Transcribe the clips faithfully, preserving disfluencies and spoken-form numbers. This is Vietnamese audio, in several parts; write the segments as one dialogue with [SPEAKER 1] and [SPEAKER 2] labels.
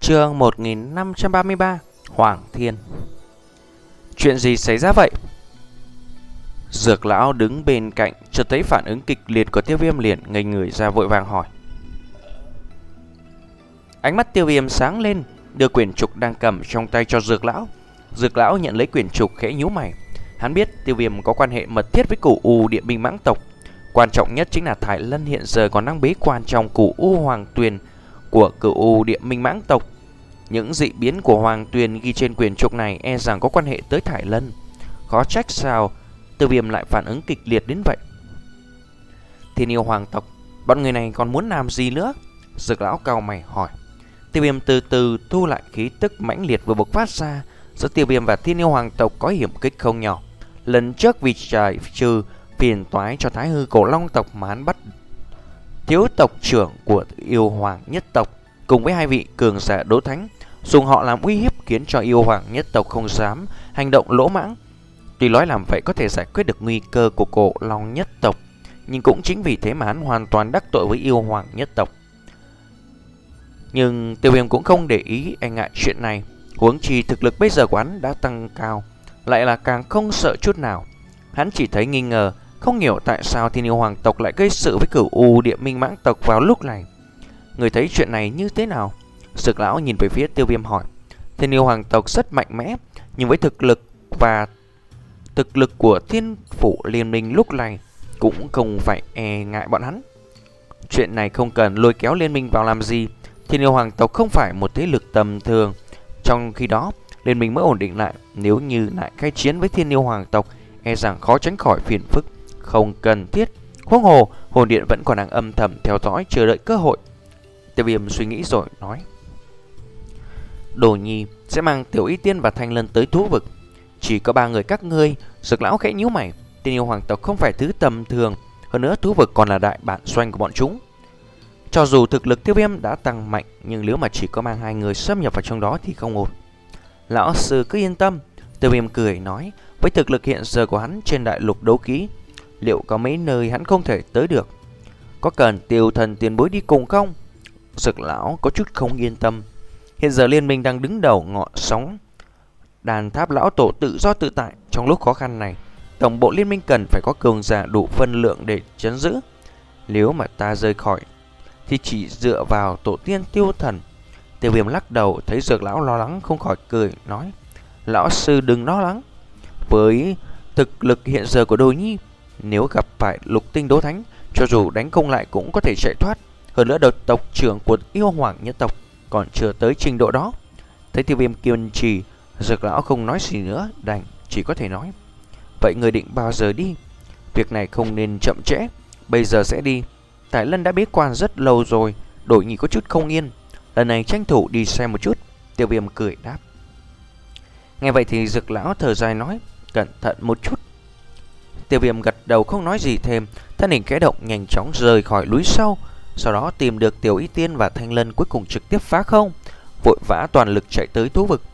[SPEAKER 1] Chương một nghìn năm trăm ba mươi ba. Hoàng Thiên. Chuyện gì xảy ra vậy? Dược lão đứng bên cạnh chợt thấy phản ứng kịch liệt của Tiêu Viêm, liền ngây người ra vội vàng hỏi. Ánh mắt Tiêu Viêm sáng lên, đưa quyển trục đang cầm trong tay cho Dược lão. Dược lão nhận lấy quyển trục khẽ nhíu mày. Hắn biết Tiêu Viêm có quan hệ mật thiết với Cửu U Điện Binh Mãng tộc. Quan trọng nhất chính là Thái Lân hiện giờ còn đang bế quan trong Cửu U Hoàng Tuyền của Cửu U Điện Minh Mãng tộc. Những dị biến của Hoàng Tuyền ghi trên quyển trục này e rằng có quan hệ tới Thái Lân. Khó trách sao Tiêu Viêm lại phản ứng kịch liệt đến vậy. Thiên yêu hoàng tộc, bọn người này còn muốn làm gì nữa? Dược lão cau mày hỏi. Tiêu Viêm từ từ thu lại khí tức mãnh liệt vừa bộc phát ra. Giữa Tiêu Viêm và Thiên yêu hoàng tộc có hiểm kích không nhỏ. Lần trước vì giải trừ phiền toái cho Thái Hư Cổ Long tộc mà hắn bắt thiếu tộc trưởng của yêu hoàng nhất tộc cùng với hai vị cường giả đấu thánh, dùng họ làm uy hiếp khiến cho yêu hoàng nhất tộc không dám hành động lỗ mãng. Tuy nói làm vậy có thể giải quyết được nguy cơ của Cổ Long nhất tộc, nhưng cũng chính vì thế mà hắn hoàn toàn đắc tội với yêu hoàng nhất tộc. Nhưng Tiêu Viêm cũng không để ý e ngại chuyện này, huống chi thực lực bây giờ của hắn đã tăng cao, lại là càng không sợ chút nào. Hắn chỉ thấy nghi ngờ, không hiểu tại sao Thiên yêu hoàng tộc lại gây sự với Cửu U Điện Minh Mãng tộc vào lúc này. Người thấy chuyện này như thế nào? Dược lão nhìn về phía Tiêu Viêm hỏi. Thiên yêu hoàng tộc rất mạnh mẽ, nhưng với thực lực và thực lực của Thiên Phủ Liên Minh lúc này cũng không phải e ngại bọn hắn. Chuyện này không cần lôi kéo liên minh vào làm gì. Thiên yêu hoàng tộc không phải một thế lực tầm thường. Trong khi đó liên minh mới ổn định lại. Nếu như lại khai chiến với Thiên yêu hoàng tộc, e rằng khó tránh khỏi phiền phức không cần thiết. Huống hồ hồn điện vẫn còn đang âm thầm theo dõi chờ đợi cơ hội. Tiêu Viêm suy nghĩ rồi nói. Đồ Nhi sẽ mang Tiểu Y Tiên và Thanh Lân tới thú vực. Chỉ có ba người các ngươi. Dược lão khẽ nhíu mày. Thiên yêu hoàng tộc không phải thứ tầm thường, hơn nữa thú vực còn là đại bản doanh của bọn chúng. Cho dù thực lực Tiêu Viêm đã tăng mạnh, nhưng nếu mà chỉ có mang hai người xâm nhập vào trong đó thì không ổn. Lão sư cứ yên tâm. Tiêu Viêm cười nói. Với thực lực hiện giờ của hắn trên đại lục đấu ký, liệu có mấy nơi hắn không thể tới được? Có cần Tiêu thần tiền bối đi cùng không? Dược lão có chút không yên tâm. Hiện giờ liên minh đang đứng đầu ngọn sóng. Đàn tháp lão tổ tự do tự tại. Trong lúc khó khăn này, tổng bộ liên minh cần phải có cường giả đủ phân lượng để trấn giữ. Nếu mà ta rời khỏi thì chỉ dựa vào tổ tiên Tiêu thần. Tiêu Viêm lắc đầu, thấy Dược lão lo lắng không khỏi cười nói. Lão sư đừng lo lắng. Với thực lực hiện giờ của Đồ Nhi, nếu gặp phải lục tinh đấu thánh, cho dù đánh không lại cũng có thể chạy thoát. Hơn nữa đợt tộc trưởng của yêu hoàng nhất tộc còn chưa tới trình độ đó. Thấy Tiêu Viêm kiên trì, Dược lão không nói gì nữa, đành chỉ có thể nói. Vậy người định bao giờ đi? Việc này không nên chậm trễ. Bây giờ sẽ đi. Thái Lân đã bế quan rất lâu rồi. Đồ Nhi có chút không yên. Lần này tranh thủ đi xem một chút. Tiêu Viêm cười đáp. Nghe vậy thì Dược lão thở dài nói. Cẩn thận một chút. Tiêu Viêm gật đầu không nói gì thêm. Thân hình khẽ động nhanh chóng rời khỏi núi sâu. Sau đó tìm được Tiểu Y Tiên và Thanh Lân, cuối cùng trực tiếp phá không, vội vã toàn lực chạy tới thú vực.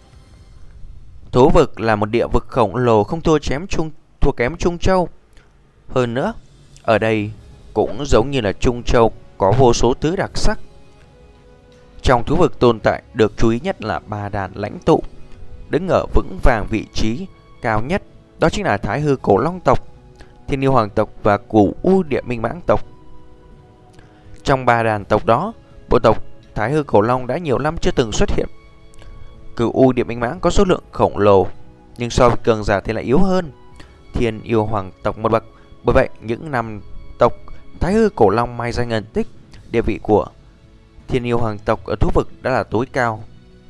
[SPEAKER 1] Thú vực là một địa vực khổng lồ, không thua chém trung thua kém Trung Châu. Hơn nữa, ở đây cũng giống như là Trung Châu, có vô số thứ đặc sắc. Trong thú vực tồn tại được chú ý nhất là ba đàn lãnh tụ, đứng ở vững vàng vị trí cao nhất, đó chính là Thái Hư Cổ Long tộc, Thiên yêu hoàng tộc và Cửu U Điện Minh Mãng tộc. Trong ba đàn tộc đó, bộ tộc Thái Hư Cổ Long đã nhiều năm chưa từng xuất hiện. Cửu U Điện Minh Mãng có số lượng khổng lồ, nhưng so với cường giả thì lại yếu hơn Thiên yêu hoàng tộc một bậc. Bởi vậy những năm tộc Thái Hư Cổ Long mai danh ẩn tích, địa vị của Thiên yêu hoàng tộc ở thú vực đã là tối cao,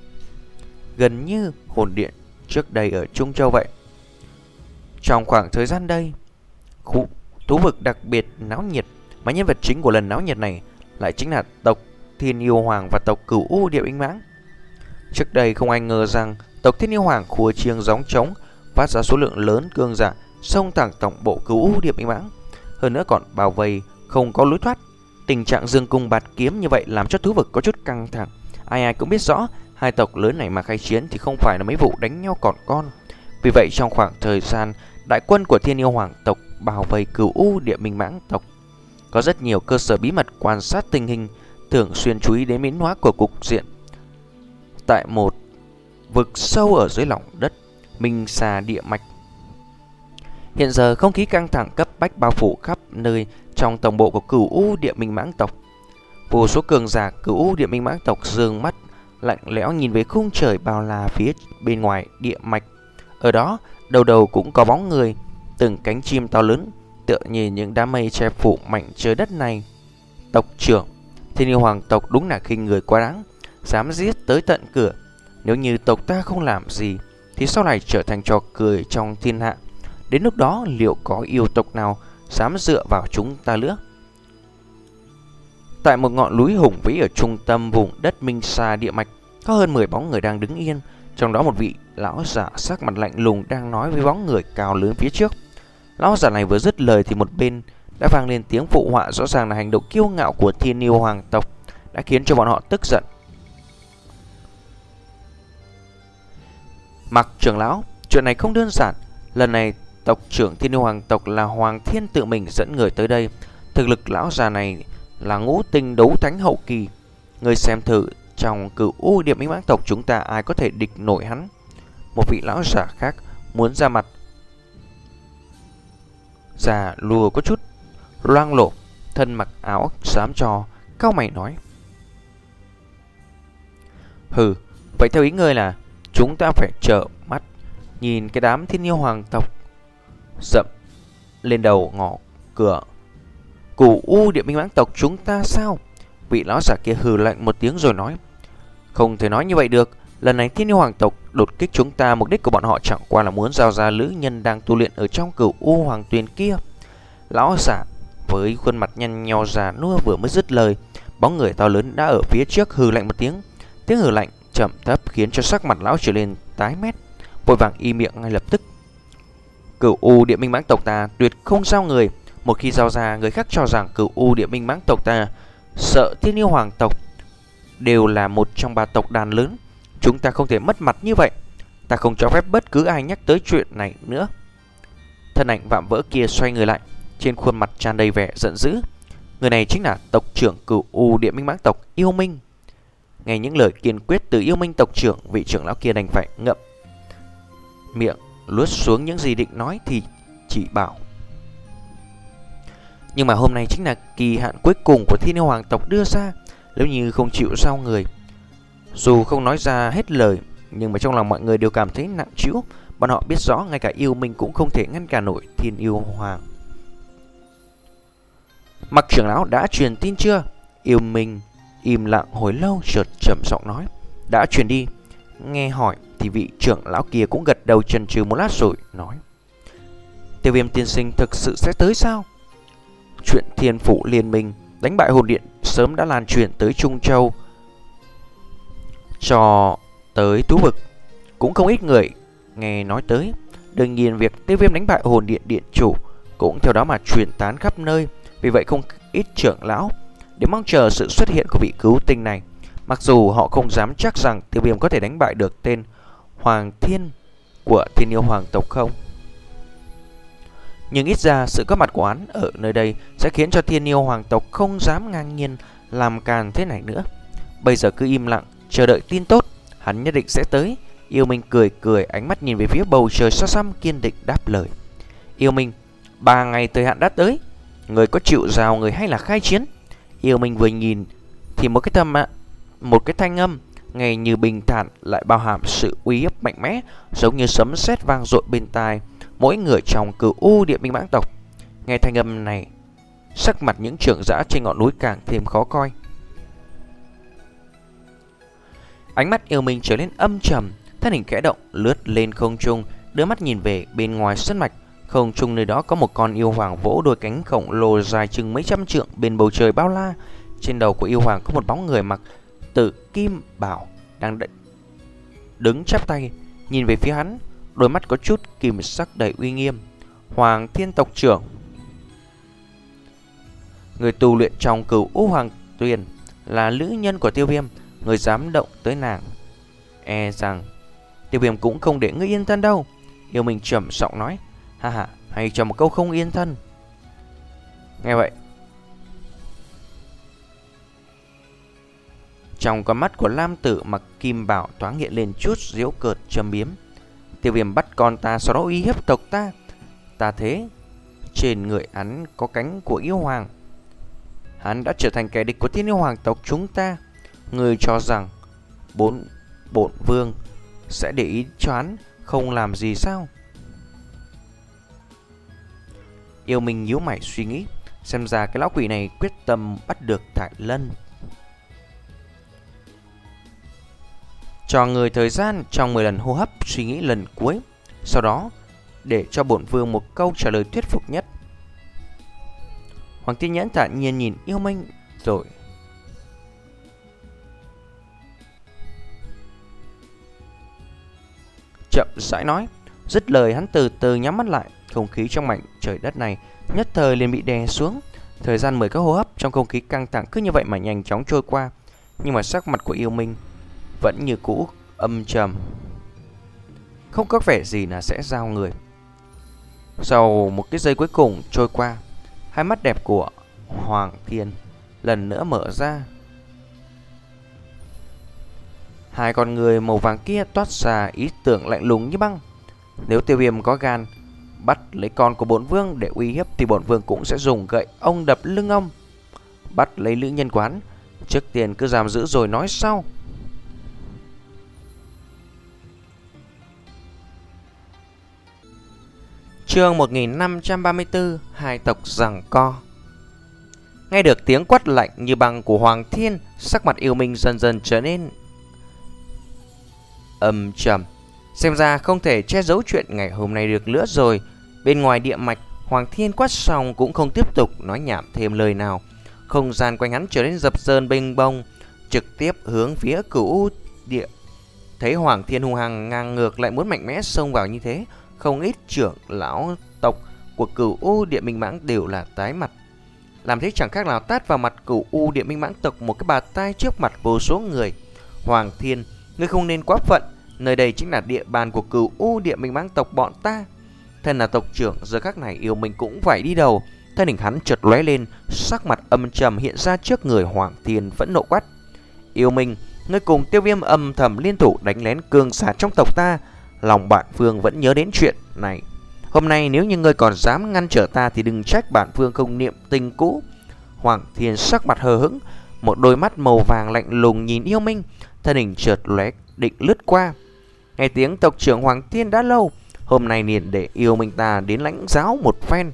[SPEAKER 1] gần như hồn điện trước đây ở Trung Châu vậy. Trong khoảng thời gian đây, khu thú vực đặc biệt náo nhiệt, mà nhân vật chính của lần náo nhiệt này lại chính là tộc Thiên yêu hoàng và tộc Cửu U Điện Minh Mãng. Trước đây không ai ngờ rằng tộc Thiên yêu hoàng khua chiêng gióng trống, phát ra số lượng lớn cường giả xông thẳng tổng bộ Cửu U Điện Minh Mãng, hơn nữa còn bao vây không có lối thoát. Tình trạng dương cung bạt kiếm như vậy làm cho thú vực có chút căng thẳng. Ai ai cũng biết rõ hai tộc lớn này mà khai chiến thì không phải là mấy vụ đánh nhau còn con. Vì vậy trong khoảng thời gian đại quân của Thiên yêu hoàng tộc bao vây Cửu U Điện Minh Mãng tộc, có rất nhiều cơ sở bí mật quan sát tình hình, thường xuyên chú ý đến biến hóa của cục diện. tại một vực sâu ở dưới lòng đất Minh Sa địa mạch. Hiện giờ không khí căng thẳng cấp bách bao phủ khắp nơi trong tổng bộ của Cửu U Địa Minh Mãng tộc. Vô số cường giả Cửu U Địa Minh Mãng tộc dương mắt lạnh lẽo nhìn về khung trời bao la phía bên ngoài địa mạch. Ở đó, đầu đầu cũng có bóng người, từng cánh chim to lớn, tựa như những đám mây che phủ mảnh trời đất này. Tộc trưởng, Thiên Yêu Hoàng tộc đúng là khinh người quá đáng, dám giết tới tận cửa. Nếu như tộc ta không làm gì, thì sau này trở thành trò cười trong thiên hạ. Đến lúc đó liệu có yêu tộc nào dám dựa vào chúng ta nữa? Tại một ngọn núi hùng vĩ ở trung tâm vùng đất Minh Sa địa mạch, có hơn mười bóng người đang đứng yên. Trong đó một vị lão giả sắc mặt lạnh lùng đang nói với bóng người cao lớn phía trước. Lão giả này vừa dứt lời thì một bên đã vang lên tiếng phụ họa, rõ ràng là hành động kiêu ngạo của Thiên Yêu Hoàng tộc đã khiến cho bọn họ tức giận. Mặc trưởng lão, chuyện này không đơn giản. Lần này tộc trưởng Thiên Yêu Hoàng tộc là Hoàng Thiên tự mình dẫn người tới đây. Thực lực lão già này là ngũ tinh đấu thánh hậu kỳ. Người xem thử, trong Cửu U Địa Minh Mãng tộc chúng ta ai có thể địch nổi hắn? Một vị lão giả khác muốn ra mặt, già lùa có chút loang lổ, thân mặc áo xám trò, cau mày nói: Hừ, vậy theo ý ngươi là chúng ta phải trợ mắt nhìn cái đám Thiên Yêu Hoàng tộc dậm lên đầu ngõ cửa Cửu U Địa Minh Mãng tộc chúng ta sao? Vị lão giả kia hừ lạnh một tiếng rồi nói: Không thể nói như vậy được. Lần này Thiên Yêu Hoàng tộc đột kích chúng ta, mục đích của bọn họ chẳng qua là muốn giao ra nữ nhân đang tu luyện ở trong Cửu U Hoàng Tuyền kia. Lão giả với khuôn mặt nhăn nheo già nua vừa mới dứt lời, bóng người to lớn đã ở phía trước hừ lạnh một tiếng. Tiếng hừ lạnh trầm thấp khiến cho sắc mặt lão trở lên tái mét, vội vàng im miệng ngay lập tức. Cửu U Địa Minh Mãng tộc ta tuyệt không giao người. Một khi giao ra, người khác cho rằng Cửu U Địa Minh Mãng tộc ta sợ Thiên Yêu Hoàng tộc đều là một trong ba tộc đàn lớn. Chúng ta không thể mất mặt như vậy. Ta không cho phép bất cứ ai nhắc tới chuyện này nữa. Thân ảnh vạm vỡ kia xoay người lại, trên khuôn mặt tràn đầy vẻ giận dữ. Người này chính là tộc trưởng Cửu U Địa Minh Mãng tộc Yêu Minh. Nghe những lời kiên quyết từ Yêu Minh tộc trưởng, vị trưởng lão kia đành phải ngậm miệng luốt xuống những gì định nói thì chỉ bảo. Nhưng mà hôm nay chính là kỳ hạn cuối cùng của Thiên Yêu Hoàng tộc đưa ra. Nếu như không chịu giao người, dù không nói ra hết lời, nhưng mà trong lòng mọi người đều cảm thấy nặng trĩu. Bọn họ biết rõ ngay cả Yêu Minh cũng không thể ngăn cản nổi Thiên Yêu Hoàng. Mặc trưởng lão đã truyền tin chưa? Yêu Minh im lặng hồi lâu chợt trầm giọng nói: Đã truyền đi. Nghe hỏi thì vị trưởng lão kia cũng gật đầu chần chừ một lát rồi nói: Tiêu Viêm tiên sinh thực sự sẽ tới sao? Chuyện Thiên Phủ Liên Minh đánh bại hồn điện sớm đã lan truyền tới Trung Châu, cho tới Tú Vực cũng không ít người nghe nói tới. Đương nhiên việc Tiêu Viêm đánh bại hồn điện điện chủ cũng theo đó mà truyền tán khắp nơi. Vì vậy không ít trưởng lão để mong chờ sự xuất hiện của vị cứu tinh này. Mặc dù họ không dám chắc rằng Tiêu Viêm có thể đánh bại được tên Hoàng Thiên của Thiên Yêu Hoàng tộc không, nhưng ít ra sự có mặt của hắn ở nơi đây sẽ khiến cho Thiên Yêu Hoàng tộc không dám ngang nhiên làm càn thế này nữa. Bây giờ cứ im lặng chờ đợi tin tốt, hắn nhất định sẽ tới. Yêu Minh cười cười, ánh mắt nhìn về phía bầu trời xa xăm, kiên định đáp lời: Yêu Minh, ba ngày thời hạn đã tới, người có chịu rào người hay là khai chiến? Yêu Minh vừa nhìn thì một cái thầm ạ, một cái thanh âm nghe như bình thản lại bao hàm sự uy hiếp mạnh mẽ, giống như sấm sét vang dội bên tai mỗi người trong Cửu U Địa Minh Mãng tộc. Nghe thanh âm này, sắc mặt những trưởng giả trên ngọn núi càng thêm khó coi. Ánh mắt Yêu Minh trở nên âm trầm, thân hình khẽ động lướt lên không trung, đưa mắt nhìn về bên ngoài sơn mạch. Không trung nơi đó có một con yêu hoàng vỗ đôi cánh khổng lồ dài chừng mấy trăm trượng bên bầu trời bao la. Trên đầu của yêu hoàng có một bóng người mặc tử kim bào đang đ... đứng chắp tay nhìn về phía hắn, đôi mắt có chút kim sắc đầy uy nghiêm. Hoàng Thiên tộc trưởng, người tu luyện trong Cửu U Hoàng Tuyền, là nữ nhân của Tiêu Viêm. Người dám động tới nàng, e rằng Tiêu Viêm cũng không để ngươi yên thân đâu. Yêu Minh trầm giọng nói: Ha ha, hay cho một câu không yên thân. Nghe vậy, Trong con mắt của Lam Tử mặc kim bảo thoáng hiện lên chút giễu cợt châm biếm. Tiêu Viêm bắt con ta, sau đó uy hiếp tộc ta. Ta thế, trên người hắn có cánh của yêu hoàng. Hắn đã trở thành kẻ địch của thiên yêu hoàng tộc chúng ta. Người cho rằng bốn bổn vương sẽ để ý cho hắn không làm gì sao? Yêu Minh nhíu mày suy nghĩ. Xem ra cái lão quỷ này quyết tâm bắt được Thải Lân. Cho người thời gian trong mười lần hô hấp suy nghĩ lần cuối. Sau đó để cho bổn vương một câu trả lời thuyết phục nhất. Hoàng Thiên Nhẫn thản nhiên nhìn Yêu Minh rồi chậm rãi nói. Dứt lời hắn từ từ nhắm mắt lại. Không khí trong mảnh trời đất này nhất thời liền bị đè xuống. Thời gian mười các hô hấp trong không khí căng thẳng cứ như vậy mà nhanh chóng trôi qua. Nhưng mà sắc mặt của Yêu Minh vẫn như cũ âm trầm, không có vẻ gì là sẽ giao người. Sau một cái giây cuối cùng trôi qua, hai mắt đẹp của Hoàng Thiên lần nữa mở ra. Hai con người màu vàng kia toát ra ý tưởng lạnh lùng như băng. Nếu Tiêu Viêm có gan bắt lấy con của bổn vương để uy hiếp thì bổn vương cũng sẽ dùng gậy ông đập lưng ông. Bắt lấy nữ nhân quán, trước tiên cứ giam giữ rồi nói sau. Chương một nghìn năm trăm ba mươi tư. Hai tộc giằng co. Nghe được tiếng quát lạnh như băng của Hoàng Thiên, sắc mặt Yêu Minh dần dần trở nên âm trầm. Xem ra không thể che giấu chuyện ngày hôm nay được nữa rồi. Bên ngoài địa mạch, Hoàng Thiên quát xong cũng không tiếp tục nói nhảm thêm lời nào. Không gian quanh hắn trở nên dập dờn bênh bông, trực tiếp hướng phía Cửu U địa. Thấy Hoàng Thiên hung hăng ngang ngược lại muốn mạnh mẽ xông vào như thế, không ít trưởng lão tộc của Cửu U Địa Minh Mãng đều là tái mặt. Làm thế chẳng khác nào tát vào mặt Cửu U Địa Minh Mãng tộc một cái bạt tai trước mặt vô số người. Hoàng Thiên, ngươi không nên quá phận, nơi đây chính là địa bàn của Cửu U Địa Minh Mãng tộc bọn ta. Thân là tộc trưởng, giờ khắc này Yêu Minh cũng phải đi đầu. Thân hình hắn chợt lóe lên, sắc mặt âm trầm hiện ra trước người Hoàng Thiên phẫn nộ quát: Yêu Minh, ngươi cùng Tiêu Viêm âm thầm liên thủ đánh lén cường giả trong tộc ta. Lòng bản vương vẫn nhớ đến chuyện này. Hôm nay nếu như ngươi còn dám ngăn trở ta thì đừng trách bản vương không niệm tình cũ. Hoàng Thiên sắc mặt hờ hững, một đôi mắt màu vàng lạnh lùng nhìn Yêu Minh, thân hình chợt lóe định lướt qua. Nghe tiếng tộc trưởng Hoàng Thiên đã lâu, hôm nay liền để Yêu Minh ta đến lãnh giáo một phen.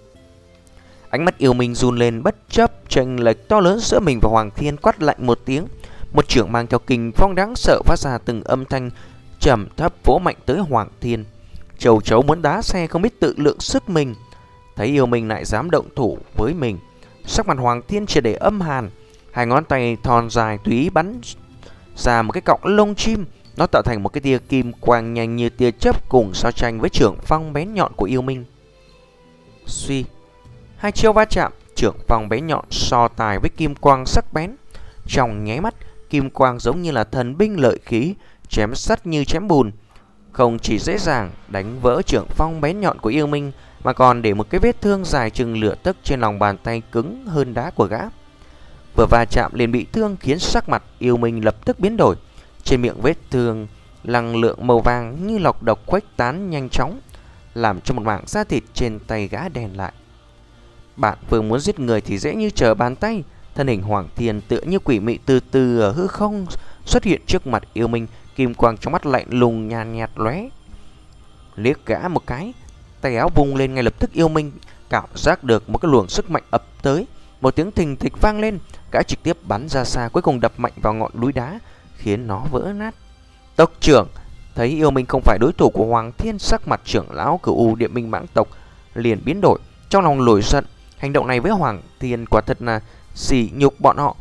[SPEAKER 1] Ánh mắt Yêu Minh run lên bất chấp chênh lệch to lớn giữa mình và Hoàng Thiên, quát lạnh một tiếng. Một trưởng mang theo kình phong đáng sợ phát ra từng âm thanh trầm thấp vỗ mạnh tới Hoàng Thiên. Châu chấu muốn đá xe không biết tự lượng sức mình. Thấy Yêu Minh lại dám động thủ với mình, sắc mặt Hoàng Thiên triệt để âm hàn. Hai ngón tay thon dài tùy ý bắn ra một cái cọng lông chim. Nó tạo thành một cái tia kim quang nhanh như tia chớp cùng so tranh với trưởng phong bén nhọn của Yêu Minh. Suy, hai chiêu va chạm, trưởng phong bén nhọn so tài với kim quang sắc bén. Trong nháy mắt, kim quang giống như là thần binh lợi khí, chém sắt như chém bùn. Không chỉ dễ dàng đánh vỡ trưởng phong bén nhọn của Yêu Minh, mà còn để một cái vết thương dài chừng lửa tấc trên lòng bàn tay cứng hơn đá của gã. Vừa va chạm liền bị thương khiến sắc mặt Yêu Minh lập tức biến đổi. Trên miệng vết thương, năng lượng màu vàng như lọc độc khuếch tán nhanh chóng, làm cho một mảng da thịt trên tay gã đen lại. Bạn vừa muốn giết người thì dễ như trở bàn tay. Thân hình Hoàng Thiên tựa như quỷ mị từ từ ở hư không xuất hiện trước mặt Yêu Minh, kim quang trong mắt lạnh lùng nhàn nhạt lóe. Liếc gã một cái, tay áo vung lên, ngay lập tức Yêu Minh cảm giác được một cái luồng sức mạnh ập tới. Một tiếng thình thịch vang lên, gã trực tiếp bắn ra xa, cuối cùng đập mạnh vào ngọn núi đá khiến nó vỡ nát. Tộc trưởng thấy Yêu Minh không phải đối thủ của Hoàng Thiên, sắc mặt trưởng lão Cửu U Địa Minh Mãng tộc liền biến đổi, trong lòng nổi giận. Hành động này với Hoàng Thiên quả thật là sỉ nhục bọn họ.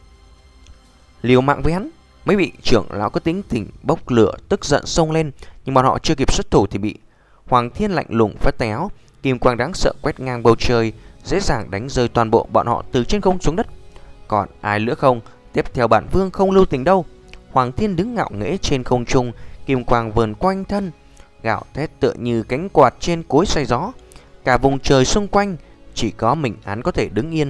[SPEAKER 1] Liều mạng với hắn. Mấy vị trưởng lão có tính tình bốc lửa tức giận xông lên, nhưng bọn họ chưa kịp xuất thủ thì bị Hoàng Thiên lạnh lùng phất tay áo, kim quang đáng sợ quét ngang bầu trời, dễ dàng đánh rơi toàn bộ bọn họ từ trên không xuống đất. Còn ai nữa không? Tiếp theo bản vương không lưu tình đâu. Hoàng Thiên đứng ngạo nghễ trên không trung, kim quang vờn quanh thân, gạo thét tựa như cánh quạt trên cối xoay gió. Cả vùng trời xung quanh chỉ có mình hắn có thể đứng yên,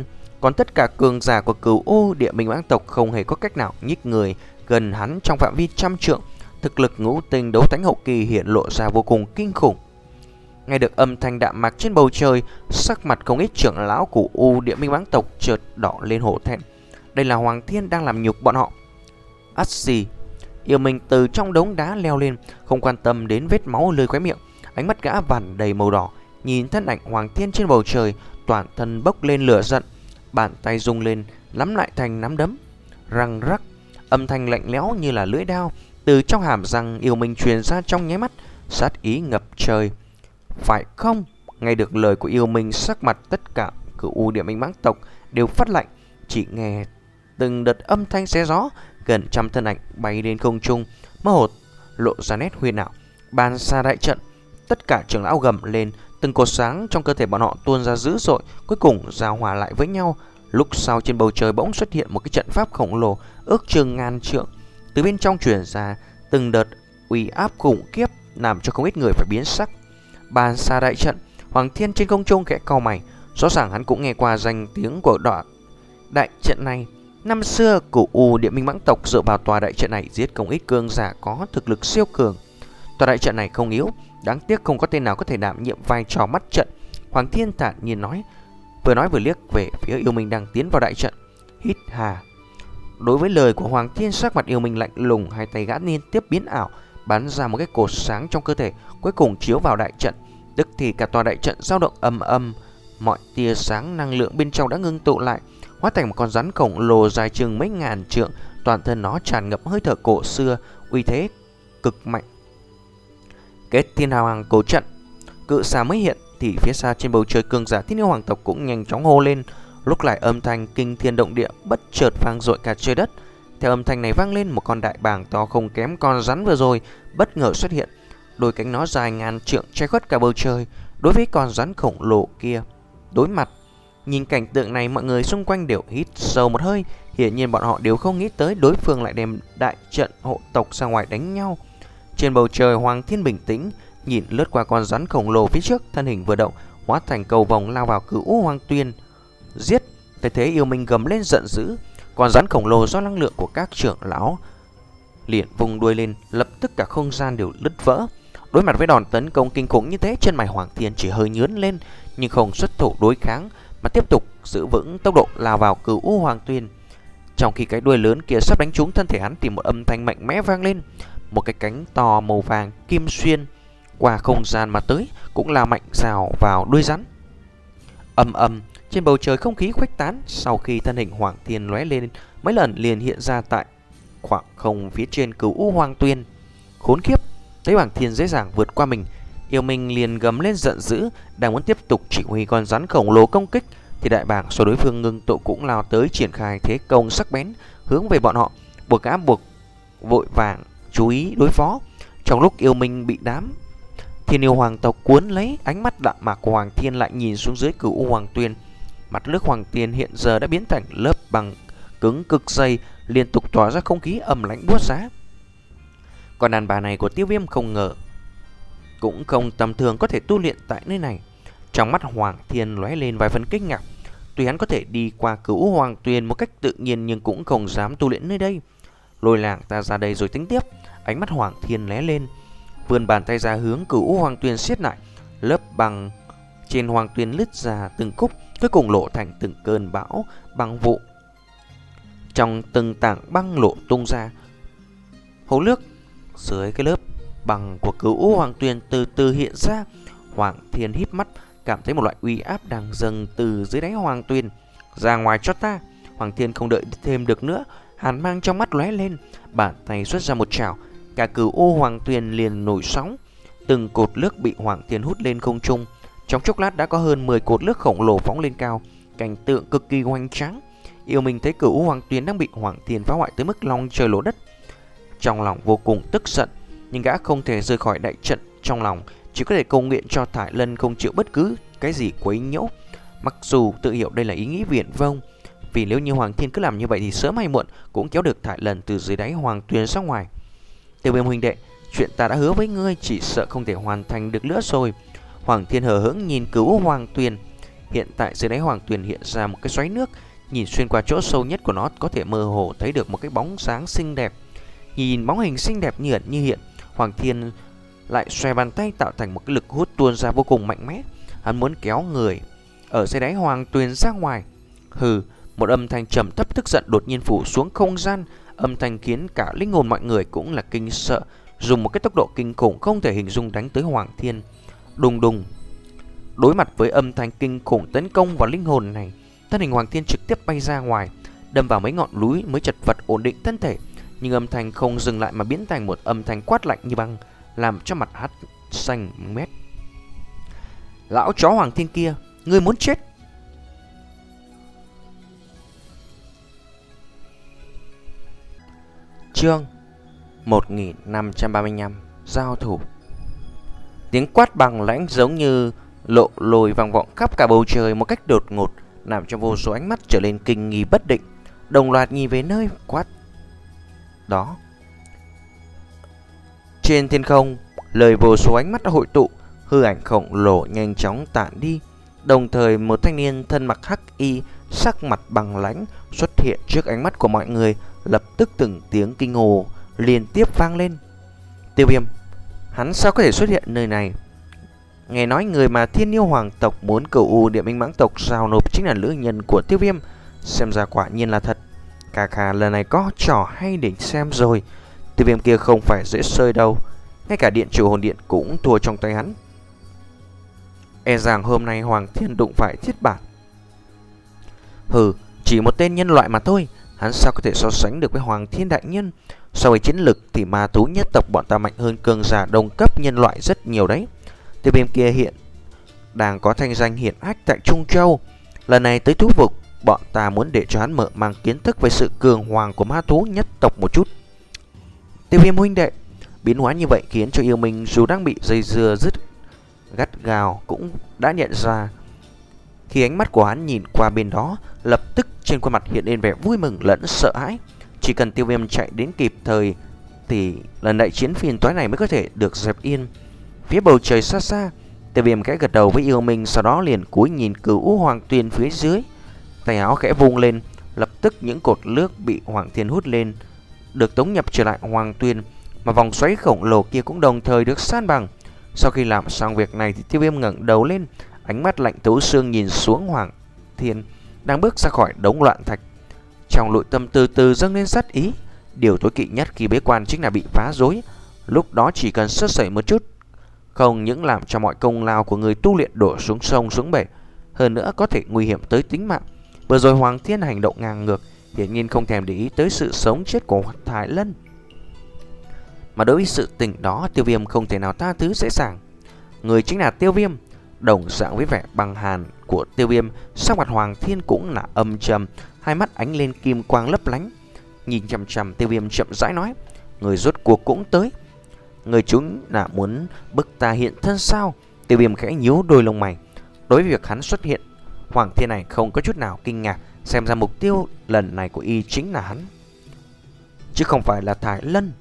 [SPEAKER 1] Còn tất cả cường giả của Cửu U Địa Minh Mãng tộc không hề có cách nào nhích người gần hắn trong phạm vi trăm trượng. Thực lực ngũ tinh đấu thánh hậu kỳ hiện lộ ra vô cùng kinh khủng. Nghe được âm thanh đạm mạc trên bầu trời, sắc mặt không ít trưởng lão của U Địa Minh Mãng tộc chợt đỏ lên hổ thẹn. Đây là Hoàng Thiên đang làm nhục bọn họ. Ắt xì, Yêu Minh từ trong đống đá leo lên, không quan tâm đến vết máu lơi khóe miệng. Ánh mắt gã vằn đầy màu đỏ, nhìn thân ảnh Hoàng Thiên trên bầu trời, toàn thân bốc lên lửa giận. Bàn tay rung lên, nắm lại thành nắm đấm. Răng rắc, âm thanh lạnh lẽo như là lưỡi đao từ trong hàm răng Yêu Minh truyền ra trong nháy mắt, sát ý ngập trời. Phải không? Nghe được lời của Yêu Minh, sắc mặt tất cả Cửu U Địa Minh Mãng tộc đều phát lạnh. Chỉ nghe từng đợt âm thanh xé gió, gần trăm thân ảnh bay lên không trung, mơ hồ lộ ra nét huyền ảo. Bàn xa đại trận, tất cả trưởng lão gầm lên, từng cột sáng trong cơ thể bọn họ tuôn ra dữ dội, cuối cùng giao hòa lại với nhau. Lúc sau trên bầu trời bỗng xuất hiện một cái trận pháp khổng lồ, ước chừng ngàn trượng. Từ bên trong truyền ra từng đợt uy áp khủng khiếp, làm cho không ít người phải biến sắc. Bàn xa đại trận, Hoàng Thiên trên không trung khẽ cau mày, rõ ràng hắn cũng nghe qua danh tiếng của đoạn đại trận này. Năm xưa, Cửu U Địa Minh Mãng tộc dựa vào tòa đại trận này giết không ít cường giả có thực lực siêu cường. Tòa đại trận này không yếu, đáng tiếc không có tên nào có thể đảm nhiệm vai trò mắt trận. Hoàng Thiên thản nhiên nói, vừa nói vừa liếc về phía Yêu Minh đang tiến vào đại trận. Hít hà. Đối với lời của Hoàng Thiên, sắc mặt Yêu Minh lạnh lùng, hai tay gã liên tiếp biến ảo, bắn ra một cái cột sáng trong cơ thể, cuối cùng chiếu vào đại trận. Tức thì cả tòa đại trận dao động ầm ầm, mọi tia sáng năng lượng bên trong đã ngưng tụ lại, hóa thành một con rắn khổng lồ dài chừng mấy ngàn trượng, toàn thân nó tràn ngập hơi thở cổ xưa, uy thế cực mạnh. Kết Thiên Hào Hoàng cổ trận, cự xà mới hiện thì phía xa trên bầu trời, cường giả Thiên Yêu Hoàng tộc cũng nhanh chóng hô lên. Lúc lại âm thanh kinh thiên động địa bất chợt vang dội cả trời đất. Theo âm thanh này vang lên, một con đại bàng to không kém con rắn vừa rồi bất ngờ xuất hiện. Đôi cánh nó dài ngàn trượng che khuất cả bầu trời. Đối với con rắn khổng lồ kia đối mặt, nhìn cảnh tượng này, mọi người xung quanh đều hít sâu một hơi. Hiển nhiên bọn họ đều không nghĩ tới đối phương lại đem đại trận hộ tộc ra ngoài đánh nhau. Trên bầu trời, Hoàng Thiên bình tĩnh nhìn lướt qua con rắn khổng lồ phía trước, thân hình vừa động hóa thành cầu vồng lao vào Cửu U Hoàng Tuyên. Giết! Thấy thế, Yêu Minh gầm lên giận dữ. Con rắn khổng lồ do năng lượng của các trưởng lão liền vùng đuôi lên, lập tức cả không gian đều đứt vỡ. Đối mặt với đòn tấn công kinh khủng như thế, chân mày Hoàng Thiên chỉ hơi nhướng lên, nhưng không xuất thủ đối kháng, mà tiếp tục giữ vững tốc độ lao vào Cửu U Hoàng Tuyên. Trong khi cái đuôi lớn kia sắp đánh trúng thân thể hắn thì một âm thanh mạnh mẽ vang lên. Một cái cánh to màu vàng kim xuyên qua không gian mà tới, cũng là mạnh rào vào đuôi rắn. Ầm ầm, trên bầu trời không khí khuếch tán. Sau khi thân hình Hoàng Thiên lóe lên mấy lần, liền hiện ra tại khoảng không phía trên Cửu U Hoàng Tuyên. Khốn kiếp! Thấy Hoàng Thiên dễ dàng vượt qua mình, Yêu Minh liền gầm lên giận dữ, đang muốn tiếp tục chỉ huy con rắn khổng lồ công kích, thì đại bàng số đối phương ngưng tụ cũng lao tới, triển khai thế công sắc bén hướng về bọn họ, buộc gã buộc vội vàng chú ý đối phó. Trong lúc Yêu Minh bị đám Thiên Yêu Hoàng tộc cuốn lấy, ánh mắt đạm mạc của Hoàng Thiên lại nhìn xuống dưới Cửu U Hoàng Tuyên. Mặt nước Hoàng Thiên hiện giờ đã biến thành lớp bằng cứng cực dày, liên tục tỏa ra không khí ẩm lạnh buốt giá. Còn đàn bà này của Tiêu Viêm không ngờ cũng không tầm thường có thể tu luyện tại nơi này. Trong mắt Hoàng Thiên lóe lên vài phần kinh ngạc. Tuy hắn có thể đi qua Cửu Hoàng Tuyên một cách tự nhiên, nhưng cũng không dám tu luyện nơi đây. Lôi làng ta ra đây rồi tính tiếp. Ánh mắt Hoàng Thiên lóe lên, vươn bàn tay ra hướng Cửu Hoàng Tuyên siết lại. Lớp băng trên Hoàng Tuyên lướt ra từng khúc, cuối cùng lộ thành từng cơn bão băng vụ. Trong từng tảng băng lộ tung ra, hồ nước dưới cái lớp băng của Cửu Hoàng Tuyên từ từ hiện ra. Hoàng Thiên híp mắt, cảm thấy một loại uy áp đang dâng từ dưới đáy Hoàng Tuyên. Ra ngoài cho ta! Hoàng Thiên không đợi thêm được nữa, hàn mang trong mắt lóe lên, bàn tay xuất ra một chảo, cả Cửu U Hoàng Tuyên liền nổi sóng. Từng cột nước bị Hoàng Thiên hút lên không trung. Trong chốc lát đã có hơn mười cột nước khổng lồ phóng lên cao, cảnh tượng cực kỳ hoành tráng. Yêu Minh thấy Cửu U Hoàng Tuyên đang bị Hoàng Thiên phá hoại tới mức long trời lỗ đất, trong lòng vô cùng tức giận, nhưng gã không thể rời khỏi đại trận. Trong lòng chỉ có thể cầu nguyện cho Thải Lân không chịu bất cứ cái gì quấy nhiễu, mặc dù tự hiểu đây là ý nghĩ viển vông. Vì nếu như Hoàng Thiên cứ làm như vậy thì sớm hay muộn cũng kéo được Thải Lân từ dưới đáy Hoàng Tuyên ra ngoài. Tiêu Viêm huynh đệ, chuyện ta đã hứa với ngươi chỉ sợ không thể hoàn thành được nữa rồi. Hoàng Thiên hờ hững nhìn Cửu Hoàng Tuyên. Hiện tại dưới đáy Hoàng Tuyên hiện ra một cái xoáy nước, Nhìn xuyên qua chỗ sâu nhất của nó có thể mơ hồ thấy được một cái bóng sáng xinh đẹp. Nhìn bóng hình xinh đẹp như ẩn như hiện, Hoàng Thiên lại xòe bàn tay tạo thành một cái lực hút tuôn ra vô cùng mạnh mẽ. Hắn muốn kéo người ở dưới đáy hoàng tuyền ra ngoài. Hừ, một âm thanh trầm thấp tức giận đột nhiên phủ xuống không gian. Âm thanh khiến cả linh hồn mọi người cũng là kinh sợ, dùng một cái tốc độ kinh khủng không thể hình dung đánh tới Hoàng Thiên. Đùng đùng. Đối mặt với âm thanh kinh khủng tấn công vào linh hồn này, thân hình Hoàng Thiên trực tiếp bay ra ngoài, đâm vào mấy ngọn núi mới chật vật ổn định thân thể. Nhưng âm thanh không dừng lại mà biến thành một âm thanh quát lạnh như băng, làm cho mặt hắn xanh mét. Lão chó Hoàng Thiên kia, ngươi muốn chết? Chương một nghìn năm trăm ba mươi lăm. Giao thủ. Tiếng quát bằng lãnh giống như lộ lồi vang vọng khắp cả bầu trời một cách đột ngột, làm cho vô số ánh mắt trở lên kinh nghi bất định, đồng loạt nhìn về nơi quát đó. Trên thiên không, lời vô số ánh mắt đã hội tụ, hư ảnh khổng lồ nhanh chóng tản đi. Đồng thời một thanh niên thân mặc hắc y, sắc mặt bằng lãnh xuất hiện trước ánh mắt của mọi người. Lập tức từng tiếng kinh hồ liên tiếp vang lên. Tiêu Viêm, hắn sao có thể xuất hiện nơi này? Nghe nói người mà Thiên Yêu Hoàng tộc muốn cửu U Địa Minh Mãng tộc giao nộp chính là nữ nhân của Tiêu Viêm. Xem ra quả nhiên là thật. Cà khà lần này có trò hay để xem rồi. Tiêu Viêm kia không phải dễ sơi đâu. Ngay cả điện chủ hồn điện cũng thua trong tay hắn. E rằng hôm nay Hoàng Thiên đụng phải thiết bản. Hừ, chỉ một tên nhân loại mà thôi, hắn sao có thể so sánh được với Hoàng Thiên đại nhân? So với chiến lực thì ma thú nhất tộc bọn ta mạnh hơn cường giả đồng cấp nhân loại rất nhiều đấy. Tiêu Viêm kia hiện đang có thanh danh hiển hách tại Trung Châu. Lần này tới thú vực, bọn ta muốn để cho hắn mở mang kiến thức về sự cường hoàng của ma thú nhất tộc một chút. Tiêu Viêm huynh đệ, biến hóa như vậy khiến cho yêu minh dù đang bị dây dưa dứt gắt gào cũng đã nhận ra. Khi ánh mắt của hắn nhìn qua bên đó, lập tức trên khuôn mặt hiện lên vẻ vui mừng lẫn sợ hãi. Chỉ cần Tiêu Viêm chạy đến kịp thời thì lần đại chiến phiền toái này mới có thể được dẹp yên. Phía bầu trời xa xa, Tiêu Viêm khẽ gật đầu với yêu minh, sau đó liền cúi nhìn Cửu Hoàng Tuyền phía dưới. Tay áo khẽ vung lên, lập tức những cột nước bị Hoàng Thiên hút lên được tống nhập trở lại Hoàng Tuyền, mà vòng xoáy khổng lồ kia cũng đồng thời được san bằng. Sau khi làm xong việc này thì Tiêu Viêm ngẩng đầu lên, ánh mắt lạnh thấu xương nhìn xuống Hoàng Thiên đang bước ra khỏi đống loạn thạch. Trong nội tâm từ từ dâng lên sát ý. Điều tối kỵ nhất khi bế quan chính là bị phá rối. Lúc đó chỉ cần sơ sẩy một chút, không những làm cho mọi công lao của người tu luyện đổ xuống sông xuống bể, hơn nữa có thể nguy hiểm tới tính mạng. Vừa rồi Hoàng Thiên hành động ngang ngược, hiển nhiên không thèm để ý tới sự sống chết của Thái Lân. Mà đối với sự tình đó, Tiêu Viêm không thể nào tha thứ dễ dàng. Người chính là Tiêu Viêm. Đồng dạng với vẻ băng hàn của Tiêu Viêm, sắc mặt Hoàng Thiên cũng là âm trầm, hai mắt ánh lên kim quang lấp lánh. Nhìn chằm chằm Tiêu Viêm chậm rãi nói: người rốt cuộc cũng tới. Người chúng là muốn bức ta hiện thân sao? Tiêu Viêm khẽ nhíu đôi lông mày. Đối với việc hắn xuất hiện, Hoàng Thiên này không có chút nào kinh ngạc. Xem ra mục tiêu lần này của y chính là hắn, chứ không phải là Thái Lân.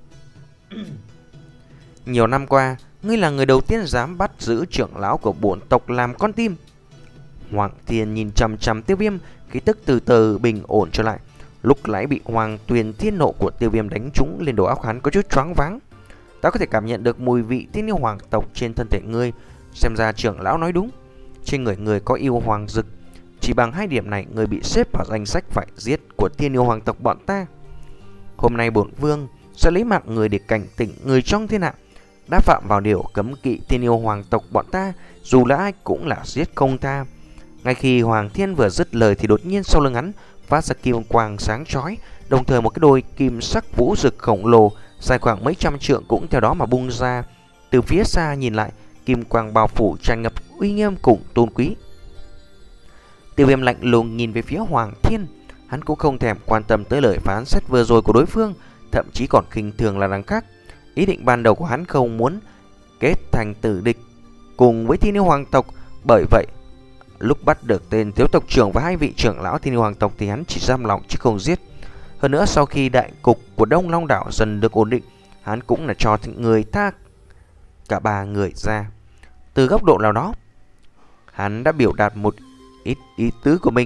[SPEAKER 1] Nhiều năm qua, ngươi là người đầu tiên dám bắt giữ trưởng lão của bổn tộc làm con tim. Hoàng Thiên nhìn chằm chằm Tiêu Viêm, khí tức từ từ bình ổn trở lại. Lúc nãy bị Hoàng Tuyền thiên nộ của Tiêu Viêm đánh trúng lên đầu óc hắn có chút choáng váng. Ta có thể cảm nhận được mùi vị thiên yêu hoàng tộc trên thân thể ngươi. Xem ra trưởng lão nói đúng, trên người người có yêu hoàng dực. Chỉ bằng hai điểm này, người bị xếp vào danh sách phải giết của thiên yêu hoàng tộc bọn ta. Hôm nay bổn vương sẽ lấy mạng người để cảnh tỉnh người trong thiên hạ. Đã phạm vào điều cấm kỵ thiên yêu hoàng tộc bọn ta, dù là ai cũng là giết không tha. Ngay khi Hoàng Thiên vừa dứt lời thì đột nhiên sau lưng hắn phát ra kim quang sáng chói, đồng thời một cái đôi kim sắc vũ rực khổng lồ dài khoảng mấy trăm trượng cũng theo đó mà bung ra. Từ phía xa nhìn lại, kim quang bao phủ tràn ngập uy nghiêm cùng tôn quý. Tiêu Viêm lạnh lùng nhìn về phía Hoàng Thiên, hắn cũng không thèm quan tâm tới lời phán xét vừa rồi của đối phương, thậm chí còn khinh thường là đằng khác. Ý định ban đầu của hắn không muốn kết thành tử địch cùng với thiên yêu hoàng tộc, bởi vậy lúc bắt được tên thiếu tộc trưởng và hai vị trưởng lão thiên yêu hoàng tộc thì hắn chỉ giam lòng chứ không giết. Hơn nữa sau khi đại cục của Đông Long đảo dần được ổn định, hắn cũng là cho người tha cả ba người ra. Từ góc độ nào đó, hắn đã biểu đạt một ít ý tứ của mình.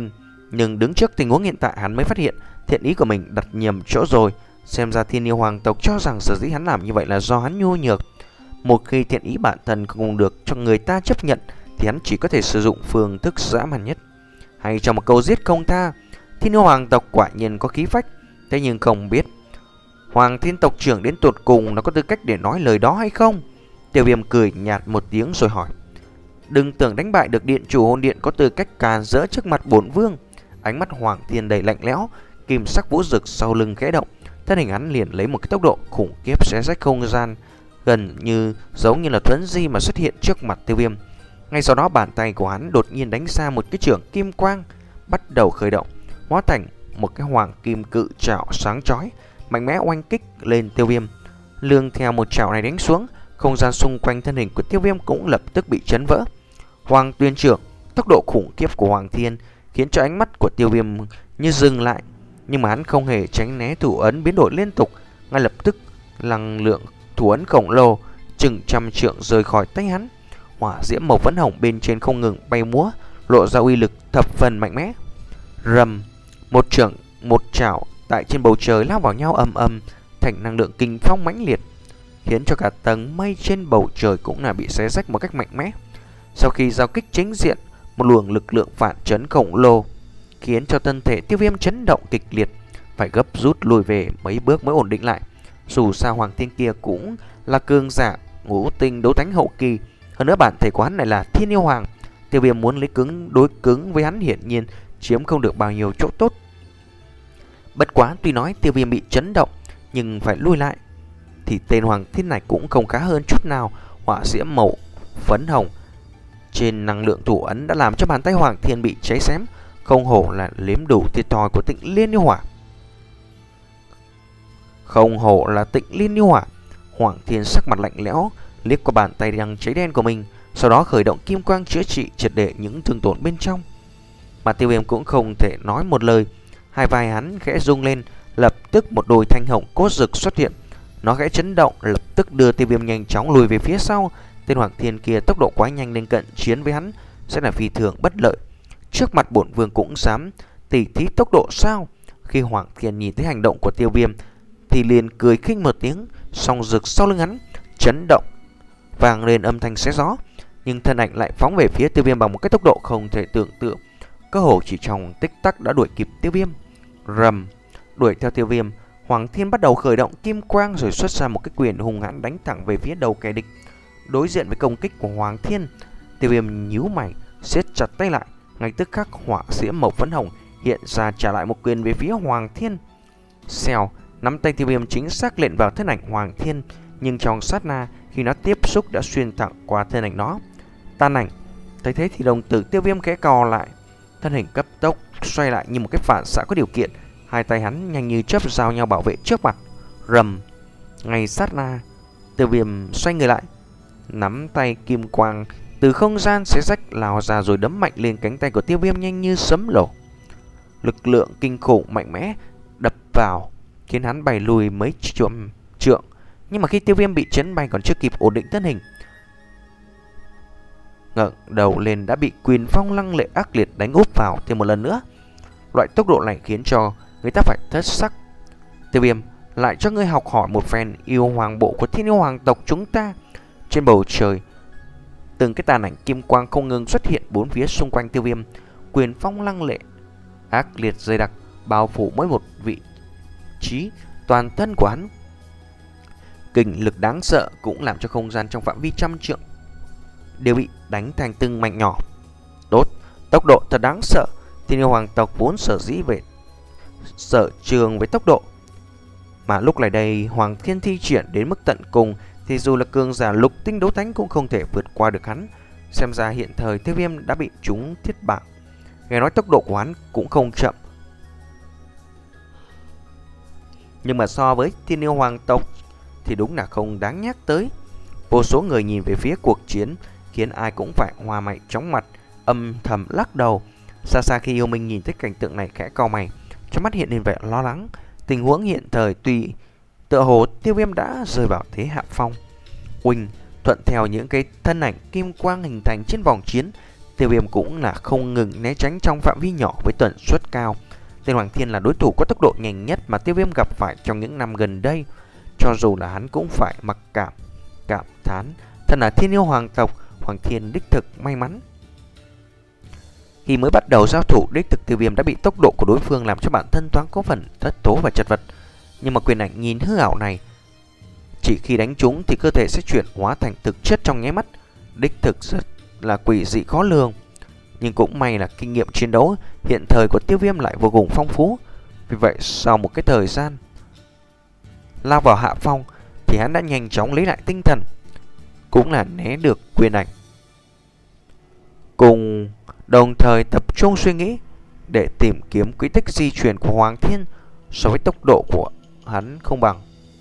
[SPEAKER 1] Nhưng đứng trước tình huống hiện tại, hắn mới phát hiện thiện ý của mình đặt nhầm chỗ rồi. Xem ra Thiên Yêu Hoàng tộc cho rằng sở dĩ hắn làm như vậy là do hắn nhu nhược. Một khi thiện ý bản thân không được cho người ta chấp nhận thì hắn chỉ có thể sử dụng phương thức dã man nhất. Hay trong một câu giết không tha, Thiên Yêu Hoàng tộc quả nhiên có khí phách. Thế nhưng không biết Hoàng Thiên tộc trưởng đến tột cùng nó có tư cách để nói lời đó hay không? Tiêu Viêm cười nhạt một tiếng rồi hỏi: đừng tưởng đánh bại được điện chủ hồn điện có tư cách càn rỡ trước mặt bổn vương. Ánh mắt Hoàng Thiên đầy lạnh lẽo, kim sắc vũ rực sau lưng khẽ động, thân hình hắn liền lấy một cái tốc độ khủng khiếp xé rách không gian, gần như giống như là thuấn di mà xuất hiện trước mặt Tiêu Viêm. Ngay sau đó bàn tay của hắn đột nhiên đánh ra một cái chưởng kim quang, bắt đầu khởi động, hóa thành một cái hoàng kim cự trảo sáng chói, mạnh mẽ oanh kích lên Tiêu Viêm. Lương theo một trảo này đánh xuống, không gian xung quanh thân hình của Tiêu Viêm cũng lập tức bị chấn vỡ. Hoàng Tuyên trưởng, tốc độ khủng khiếp của Hoàng Thiên khiến cho ánh mắt của Tiêu Viêm như dừng lại, nhưng mà hắn không hề tránh né thủ ấn biến đổi liên tục. Ngay lập tức năng lượng thủ ấn khổng lồ chừng trăm trượng rời khỏi tay hắn. Hỏa diễm màu phấn hồng bên trên không ngừng bay múa, lộ ra uy lực thập phần mạnh mẽ. Rầm, một trưởng một chảo tại trên bầu trời lao vào nhau ầm ầm, thành năng lượng kình phong mãnh liệt, khiến cho cả tầng mây trên bầu trời cũng là bị xé rách một cách mạnh mẽ. Sau khi giao kích chính diện, một luồng lực lượng phản chấn khổng lồ khiến cho thân thể Tiêu Viêm chấn động kịch liệt, phải gấp rút lùi về mấy bước mới ổn định lại. Dù sao Hoàng Thiên kia cũng là cường giả ngũ tinh đấu thánh hậu kỳ, hơn nữa bản thể của hắn này là Thiên Yêu Hoàng. Tiêu Viêm muốn lấy cứng đối cứng với hắn hiển nhiên chiếm không được bao nhiêu chỗ tốt. Bất quá tuy nói Tiêu Viêm bị chấn động, nhưng phải lui lại thì tên Hoàng Thiên này cũng không khá hơn chút nào. Hỏa diễm màu phấn hồng trên năng lượng thủ ấn đã làm cho bàn tay Hoàng Thiên bị cháy xém, không hổ là liếm đủ thiệt thòi của Tịnh Liên Yêu Hỏa. Không hổ là Tịnh Liên Yêu Hỏa. Hoàng Thiên sắc mặt lạnh lẽo, liếc qua bàn tay đang cháy đen của mình, sau đó khởi động kim quang chữa trị triệt để những thương tổn bên trong. Mà Tiêu Viêm cũng không thể nói một lời, hai vai hắn khẽ rung lên, lập tức một đôi thanh hồng cốt rực xuất hiện. Nó khẽ chấn động, lập tức đưa Tiêu Viêm nhanh chóng lùi về phía sau. Tên Hoàng Thiên kia tốc độ quá nhanh nên cận chiến với hắn sẽ là phi thường bất lợi. Trước mặt bổn vương cũng dám tỉ thí tốc độ sao? Khi Hoàng Thiên nhìn thấy hành động của Tiêu Viêm thì liền cười khinh một tiếng, song rực sau lưng hắn chấn động, vang lên âm thanh xé gió, nhưng thân ảnh lại phóng về phía Tiêu Viêm bằng một cái tốc độ không thể tưởng tượng, cơ hồ chỉ trong tích tắc đã đuổi kịp Tiêu Viêm. Rầm, đuổi theo Tiêu Viêm, Hoàng Thiên bắt đầu khởi động kim quang rồi xuất ra một cái quyền hung hãn đánh thẳng về phía đầu kẻ địch. Đối diện với công kích của Hoàng Thiên, Tiêu Viêm nhíu mày, siết chặt tay lại. Ngay tức khắc hỏa diễm màu phấn hồng hiện ra trả lại một quyền về phía Hoàng Thiên. Xèo, nắm tay Tiêu Viêm chính xác lệnh vào thân ảnh Hoàng Thiên, nhưng trong sát na khi nó tiếp xúc đã xuyên thẳng qua thân ảnh nó. Tan ảnh. Thấy thế thì đồng tử Tiêu Viêm khẽ co lại, thân hình cấp tốc xoay lại như một cái phản xạ có điều kiện. Hai tay hắn nhanh như chớp giao nhau bảo vệ trước mặt. Rầm, ngay sát na, Tiêu Viêm xoay người lại, nắm tay kim quang từ không gian xé rách lao ra rồi đấm mạnh lên cánh tay của Tiêu Viêm nhanh như sấm nổ. Lực lượng kinh khủng mạnh mẽ đập vào khiến hắn bay lùi mấy chục trượng. Nhưng mà khi Tiêu Viêm bị chấn bay còn chưa kịp ổn định thân hình, ngẩng đầu lên đã bị quyền phong lăng lệ ác liệt đánh úp vào thêm một lần nữa. Loại tốc độ này khiến cho người ta phải thất sắc. Tiêu Viêm, lại cho ngươi học hỏi một phen yêu hoàng bộ của Thiên Yêu Hoàng tộc chúng ta. Trên bầu trời, từng cái tàn ảnh kim quang không ngừng xuất hiện bốn phía xung quanh Tiêu Viêm. Quyền phong lăng lệ ác liệt dày đặc bao phủ mỗi một vị trí toàn thân của hắn. Kình lực đáng sợ cũng làm cho không gian trong phạm vi trăm trượng đều bị đánh thành từng mảnh nhỏ. Tốt, tốc độ thật đáng sợ. Thiên Yêu Hoàng tộc vốn sở dĩ về sở trường với tốc độ, mà lúc này đây Hoàng Thiên thi triển đến mức tận cùng thì dù là cường giả lục tinh đấu thánh cũng không thể vượt qua được hắn. Xem ra hiện thời Tiêu Viêm đã bị trúng thiết bảng. Nghe nói tốc độ của hắn cũng không chậm, nhưng mà so với Thiên Yêu Hoàng tộc thì đúng là không đáng nhắc tới. Vô số người nhìn về phía cuộc chiến khiến ai cũng phải hoa mày chóng mặt, âm thầm lắc đầu. Xa xa khi Yêu Minh nhìn thấy cảnh tượng này khẽ cau mày, trong mắt hiện lên vẻ lo lắng. Tình huống hiện thời tuy tựa hồ Tiêu Viêm đã rơi vào thế hạ phong. Uỳnh, thuận theo những cái thân ảnh kim quang hình thành trên vòng chiến, Tiêu Viêm cũng là không ngừng né tránh trong phạm vi nhỏ với tần suất cao. Tên Hoàng Thiên là đối thủ có tốc độ nhanh nhất mà Tiêu Viêm gặp phải trong những năm gần đây. Cho dù là hắn cũng phải mặc cảm, cảm thán, thân là thiên yêu hoàng tộc, Hoàng Thiên đích thực may mắn. Khi mới bắt đầu giao thủ, đích thực Tiêu Viêm đã bị tốc độ của đối phương làm cho bản thân thoáng có phần thất thố và chật vật. Nhưng mà quyền ảnh nhìn hư ảo này, chỉ khi đánh trúng thì cơ thể sẽ chuyển hóa thành thực chất trong nháy mắt, đích thực rất là quỷ dị khó lường. Nhưng cũng may là kinh nghiệm chiến đấu hiện thời của Tiêu Viêm lại vô cùng phong phú. Vì vậy sau một cái thời gian lao vào hạ phong thì hắn đã nhanh chóng lấy lại tinh thần, cũng là né được quyền ảnh, cùng đồng thời tập trung suy nghĩ để tìm kiếm quy tích di chuyển của Hoàng Thiên. So với tốc độ của hắn không bằng,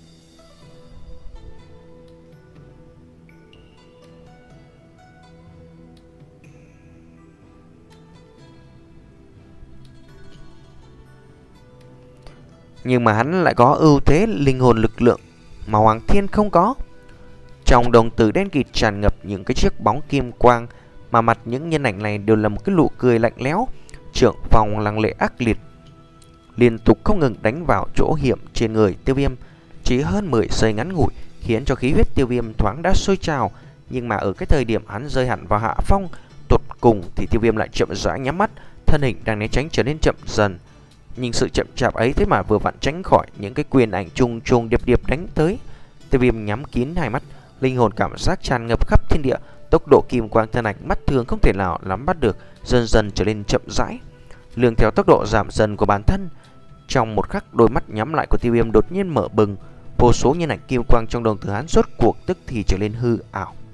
[SPEAKER 1] nhưng mà hắn lại có ưu thế linh hồn lực lượng mà Hoàng Thiên không có. Trong đồng tử đen kịt tràn ngập những cái chiếc bóng kim quang, mà mặt những nhân ảnh này đều là một cái nụ cười lạnh lẽo, trưởng phòng lăng lệ ác liệt, liên tục không ngừng đánh vào chỗ hiểm trên người Tiêu Viêm. Chỉ hơn mười giây ngắn ngủi khiến cho khí huyết Tiêu Viêm thoáng đã sôi trào. Nhưng mà ở cái thời điểm hắn rơi hẳn vào hạ phong tột cùng thì Tiêu Viêm lại chậm rãi nhắm mắt, thân hình đang né tránh trở nên chậm dần. Nhưng sự chậm chạp ấy thế mà vừa vặn tránh khỏi những cái quyền ảnh trùng trùng điệp điệp đánh tới. Tiêu Viêm nhắm kín hai mắt, linh hồn cảm giác tràn ngập khắp thiên địa. Tốc độ kim quang thân ảnh mắt thường không thể nào nắm bắt được dần dần trở nên chậm rãi, lường theo tốc độ giảm dần của bản thân. Trong một khắc, đôi mắt nhắm lại của Tiêu Viêm đột nhiên mở bừng, vô số nhân ảnh kim quang trong đồng tử hắn rốt cuộc tức thì trở nên hư ảo.